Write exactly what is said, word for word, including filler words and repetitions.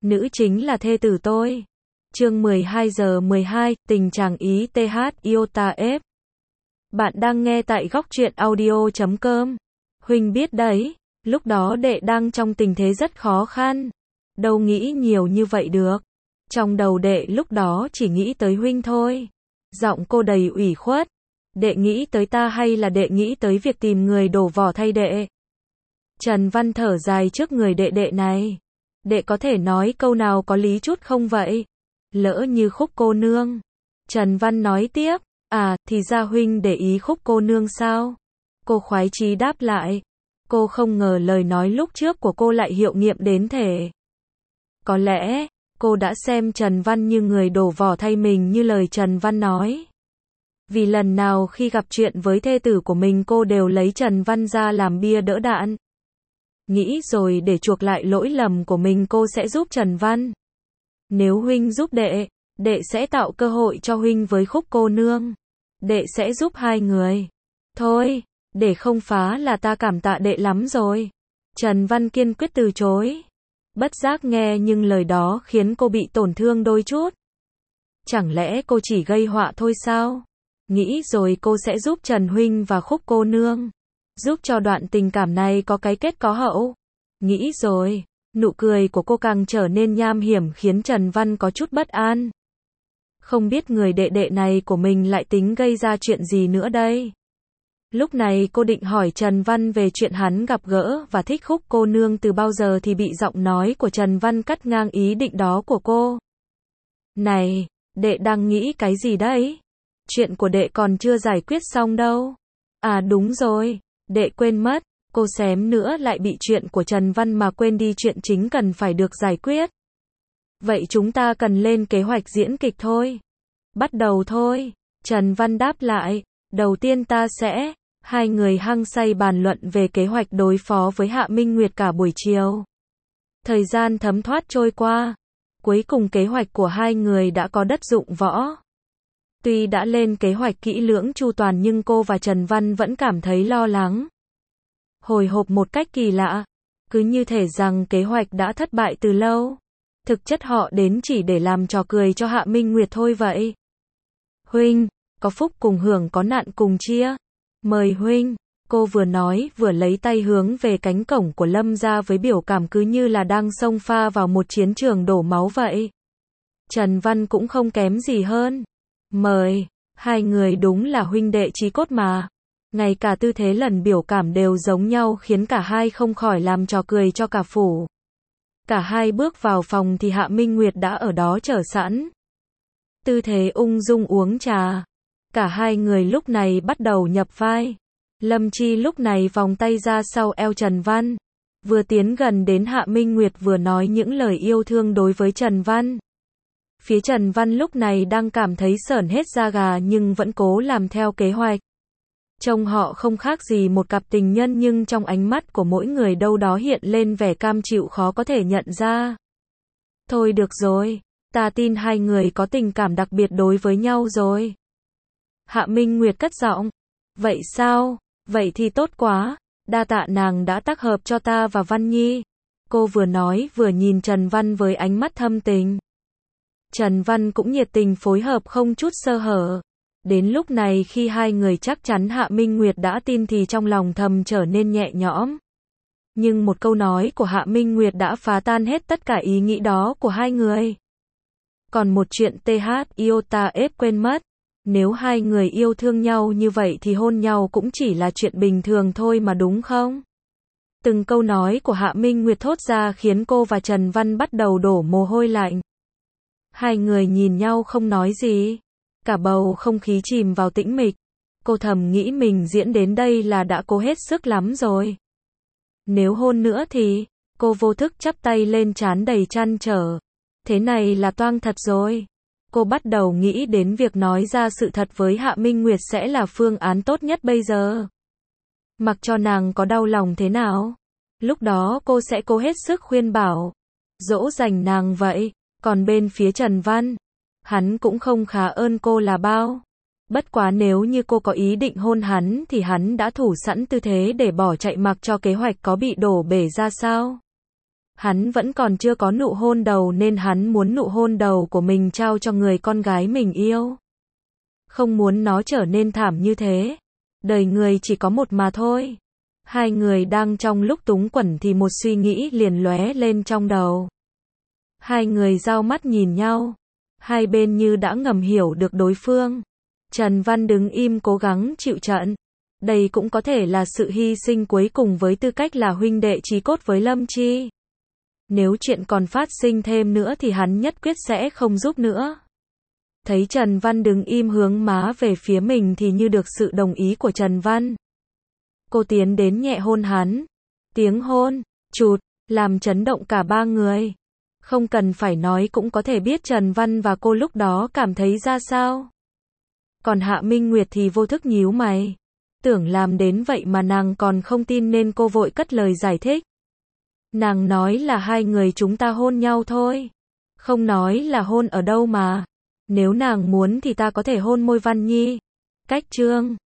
Nữ chính là thê tử tôi. Chương mười hai giờ mười hai, tình chàng ý tê hát Iota F. Bạn đang nghe tại góc truyện audio chấm com. Huynh biết đấy, lúc đó đệ đang trong tình thế rất khó khăn. Đâu nghĩ nhiều như vậy được. Trong đầu đệ lúc đó chỉ nghĩ tới Huynh thôi. Giọng cô đầy ủy khuất. Đệ nghĩ tới ta hay là đệ nghĩ tới việc tìm người đổ vỏ thay đệ? Trần Văn thở dài trước người đệ đệ này. Đệ có thể nói câu nào có lý chút không vậy? Lỡ như Khúc cô nương. Trần Văn nói tiếp, à, thì ra Huynh để ý Khúc cô nương sao? Cô khoái chí đáp lại. Cô không ngờ lời nói lúc trước của cô lại hiệu nghiệm đến thể. Có lẽ, cô đã xem Trần Văn như người đổ vỏ thay mình như lời Trần Văn nói. Vì lần nào khi gặp chuyện với thê tử của mình cô đều lấy Trần Văn ra làm bia đỡ đạn. Nghĩ rồi để chuộc lại lỗi lầm của mình cô sẽ giúp Trần Văn. Nếu Huynh giúp đệ, đệ sẽ tạo cơ hội cho Huynh với Khúc cô nương. Đệ sẽ giúp hai người. Thôi, để không phá là ta cảm tạ đệ lắm rồi. Trần Văn kiên quyết từ chối. Bất giác nghe nhưng lời đó khiến cô bị tổn thương đôi chút. Chẳng lẽ cô chỉ gây họa thôi sao? Nghĩ rồi cô sẽ giúp Trần Huynh và Khúc cô nương. Giúp cho đoạn tình cảm này có cái kết có hậu. Nghĩ rồi, nụ cười của cô càng trở nên nham hiểm khiến Trần Văn có chút bất an. Không biết người đệ đệ này của mình lại tính gây ra chuyện gì nữa đây. Lúc này cô định hỏi Trần Văn về chuyện hắn gặp gỡ và thích Khúc cô nương từ bao giờ thì bị giọng nói của Trần Văn cắt ngang ý định đó của cô. Này, đệ đang nghĩ cái gì đấy? Chuyện của đệ còn chưa giải quyết xong đâu. À đúng rồi, đệ quên mất, cô xém nữa lại bị chuyện của Trần Văn mà quên đi chuyện chính cần phải được giải quyết. Vậy chúng ta cần lên kế hoạch diễn kịch thôi. Bắt đầu thôi, Trần Văn đáp lại, đầu tiên ta sẽ, hai người hăng say bàn luận về kế hoạch đối phó với Hạ Minh Nguyệt cả buổi chiều. Thời gian thấm thoát trôi qua, cuối cùng kế hoạch của hai người đã có đất dụng võ. Tuy đã lên kế hoạch kỹ lưỡng chu toàn nhưng cô và Trần Văn vẫn cảm thấy lo lắng. Hồi hộp một cách kỳ lạ, cứ như thể rằng kế hoạch đã thất bại từ lâu. Thực chất họ đến chỉ để làm trò cười cho Hạ Minh Nguyệt thôi vậy. Huynh, có phúc cùng hưởng có nạn cùng chia. Mời Huynh, cô vừa nói vừa lấy tay hướng về cánh cổng của Lâm gia với biểu cảm cứ như là đang xông pha vào một chiến trường đổ máu vậy. Trần Văn cũng không kém gì hơn. Mời, hai người đúng là huynh đệ chí cốt mà. Ngay cả tư thế lần biểu cảm đều giống nhau khiến cả hai không khỏi làm trò cười cho cả phủ. Cả hai bước vào phòng thì Hạ Minh Nguyệt đã ở đó chờ sẵn. Tư thế ung dung uống trà. Cả hai người lúc này bắt đầu nhập vai. Lâm Chi lúc này vòng tay ra sau eo Trần Văn. Vừa tiến gần đến Hạ Minh Nguyệt vừa nói những lời yêu thương đối với Trần Văn. Phía Trần Văn lúc này đang cảm thấy sởn hết da gà nhưng vẫn cố làm theo kế hoạch. Trông họ không khác gì một cặp tình nhân nhưng trong ánh mắt của mỗi người đâu đó hiện lên vẻ cam chịu khó có thể nhận ra. Thôi được rồi, ta tin hai người có tình cảm đặc biệt đối với nhau rồi. Hạ Minh Nguyệt cất giọng. Vậy sao? Vậy thì tốt quá. Đa tạ nàng đã tác hợp cho ta và Văn Nhi. Cô vừa nói vừa nhìn Trần Văn với ánh mắt thâm tình. Trần Văn cũng nhiệt tình phối hợp không chút sơ hở. Đến lúc này khi hai người chắc chắn Hạ Minh Nguyệt đã tin thì trong lòng thầm trở nên nhẹ nhõm. Nhưng một câu nói của Hạ Minh Nguyệt đã phá tan hết tất cả ý nghĩ đó của hai người. Còn một chuyện tê hát Iota F quên mất. Nếu hai người yêu thương nhau như vậy thì hôn nhau cũng chỉ là chuyện bình thường thôi mà đúng không? Từng câu nói của Hạ Minh Nguyệt thốt ra khiến cô và Trần Văn bắt đầu đổ mồ hôi lạnh. Hai người nhìn nhau không nói gì. Cả bầu không khí chìm vào tĩnh mịch. Cô thầm nghĩ mình diễn đến đây là đã cố hết sức lắm rồi. Nếu hôn nữa thì, cô vô thức chắp tay lên trán đầy trăn trở. Thế này là toang thật rồi. Cô bắt đầu nghĩ đến việc nói ra sự thật với Hạ Minh Nguyệt sẽ là phương án tốt nhất bây giờ. Mặc cho nàng có đau lòng thế nào. Lúc đó cô sẽ cố hết sức khuyên bảo. Dỗ dành nàng vậy. Còn bên phía Trần Văn, hắn cũng không khá ơn cô là bao. Bất quá nếu như cô có ý định hôn hắn thì hắn đã thủ sẵn tư thế để bỏ chạy mặc cho kế hoạch có bị đổ bể ra sao. Hắn vẫn còn chưa có nụ hôn đầu nên hắn muốn nụ hôn đầu của mình trao cho người con gái mình yêu. Không muốn nó trở nên thảm như thế. Đời người chỉ có một mà thôi. Hai người đang trong lúc túng quẫn thì một suy nghĩ liền lóe lên trong đầu. Hai người giao mắt nhìn nhau. Hai bên như đã ngầm hiểu được đối phương. Trần Văn đứng im cố gắng chịu trận. Đây cũng có thể là sự hy sinh cuối cùng với tư cách là huynh đệ chí cốt với Lâm Chi. Nếu chuyện còn phát sinh thêm nữa thì hắn nhất quyết sẽ không giúp nữa. Thấy Trần Văn đứng im hướng má về phía mình thì như được sự đồng ý của Trần Văn. Cô tiến đến nhẹ hôn hắn. Tiếng hôn, chụt, làm chấn động cả ba người. Không cần phải nói cũng có thể biết Trần Văn và cô lúc đó cảm thấy ra sao. Còn Hạ Minh Nguyệt thì vô thức nhíu mày. Tưởng làm đến vậy mà nàng còn không tin nên cô vội cất lời giải thích. Nàng nói là hai người chúng ta hôn nhau thôi. Không nói là hôn ở đâu mà. Nếu nàng muốn thì ta có thể hôn môi Văn Nhi. Cách chương